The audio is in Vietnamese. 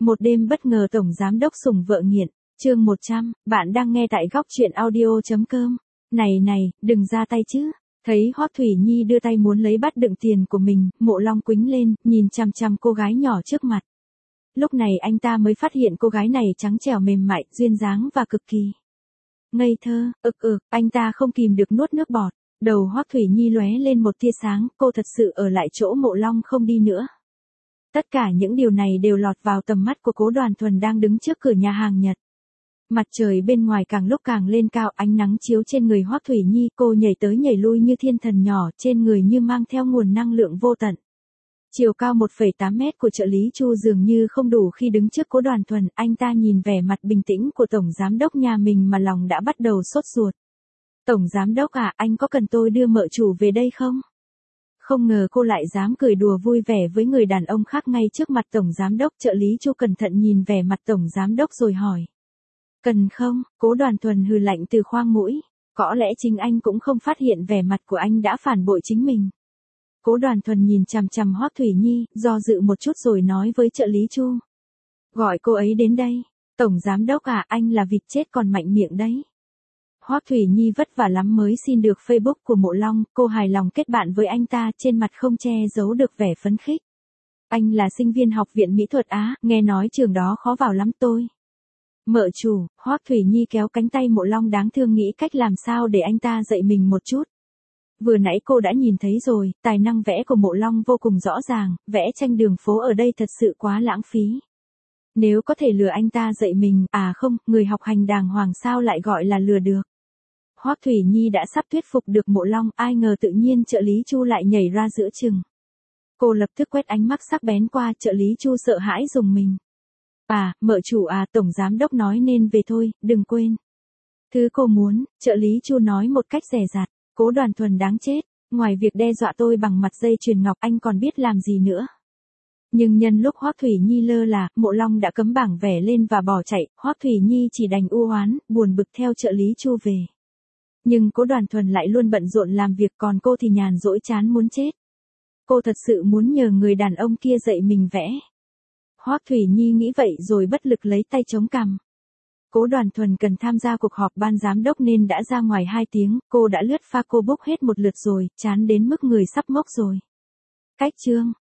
Một đêm bất ngờ tổng giám đốc sủng vợ nghiện, chương 100, bạn đang nghe tại góc truyện audio.com. Này, đừng ra tay chứ. Thấy Hoắc Thủy Nhi đưa tay muốn lấy bát đựng tiền của mình, Mộ Long quĩnh lên, nhìn chằm chằm cô gái nhỏ trước mặt. Lúc này anh ta mới phát hiện cô gái này trắng trẻo mềm mại, duyên dáng và cực kỳ ngây thơ. Anh ta không kìm được nuốt nước bọt. Đầu Hoắc Thủy Nhi lóe lên một tia sáng, cô thật sự ở lại chỗ Mộ Long không đi nữa. Tất cả những điều này đều lọt vào tầm mắt của Cố Đoàn Thuần đang đứng trước cửa nhà hàng Nhật. Mặt trời bên ngoài càng lúc càng lên cao, ánh nắng chiếu trên người Hoắc Thủy Nhi, cô nhảy tới nhảy lui như thiên thần nhỏ, trên người như mang theo nguồn năng lượng vô tận. Chiều cao 1,8 mét của trợ lý Chu dường như không đủ khi đứng trước Cố Đoàn Thuần, anh ta nhìn vẻ mặt bình tĩnh của tổng giám đốc nhà mình mà lòng đã bắt đầu sốt ruột. Tổng giám đốc à, anh có cần tôi đưa mợ chủ về đây không? Không ngờ cô lại dám cười đùa vui vẻ với người đàn ông khác ngay trước mặt tổng giám đốc. Trợ lý Chu cẩn thận nhìn vẻ mặt tổng giám đốc rồi hỏi. Cần không? Cố Đoàn Thuần hừ lạnh từ khoang mũi. Có lẽ chính anh cũng không phát hiện vẻ mặt của anh đã phản bội chính mình. Cố Đoàn Thuần nhìn chằm chằm Hoắc Thủy Nhi, do dự một chút rồi nói với trợ lý Chu. Gọi cô ấy đến đây. Tổng giám đốc à, anh là vịt chết còn mạnh miệng đấy. Hoắc Thủy Nhi vất vả lắm mới xin được Facebook của Mộ Long, cô hài lòng kết bạn với anh ta, trên mặt không che giấu được vẻ phấn khích. Anh là sinh viên học viện mỹ thuật Á, nghe nói trường đó khó vào lắm tôi. Mợ chủ, Hoắc Thủy Nhi kéo cánh tay Mộ Long đáng thương nghĩ cách làm sao để anh ta dạy mình một chút. Vừa nãy cô đã nhìn thấy rồi, tài năng vẽ của Mộ Long vô cùng rõ ràng, vẽ tranh đường phố ở đây thật sự quá lãng phí. Nếu có thể lừa anh ta dạy mình, à không, người học hành đàng hoàng sao lại gọi là lừa được. Hoắc Thủy Nhi đã sắp thuyết phục được Mộ Long, ai ngờ tự nhiên trợ lý Chu lại nhảy ra giữa chừng. Cô lập tức quét ánh mắt sắc bén qua, trợ lý Chu sợ hãi rùng mình. À, mợ chủ à, tổng giám đốc nói nên về thôi, đừng quên. Thứ cô muốn, trợ lý Chu nói một cách dè dặt. Cố Đoàn Thuần đáng chết, ngoài việc đe dọa tôi bằng mặt dây chuyền ngọc anh còn biết làm gì nữa. Nhưng nhân lúc Hoắc Thủy Nhi lơ là, Mộ Long đã cấm bảng vẻ lên và bỏ chạy, Hoắc Thủy Nhi chỉ đành u oán, buồn bực theo trợ lý Chu về. Nhưng Cố Đoàn Thuần lại luôn bận rộn làm việc, còn cô thì nhàn rỗi chán muốn chết. Cô thật sự muốn nhờ người đàn ông kia dạy mình vẽ. Hoắc Thủy Nhi nghĩ vậy rồi bất lực lấy tay chống cằm. Cố Đoàn Thuần cần tham gia cuộc họp ban giám đốc nên đã ra ngoài 2 tiếng, cô đã lướt Facebook hết một lượt rồi, chán đến mức người sắp ngốc rồi. Cách chương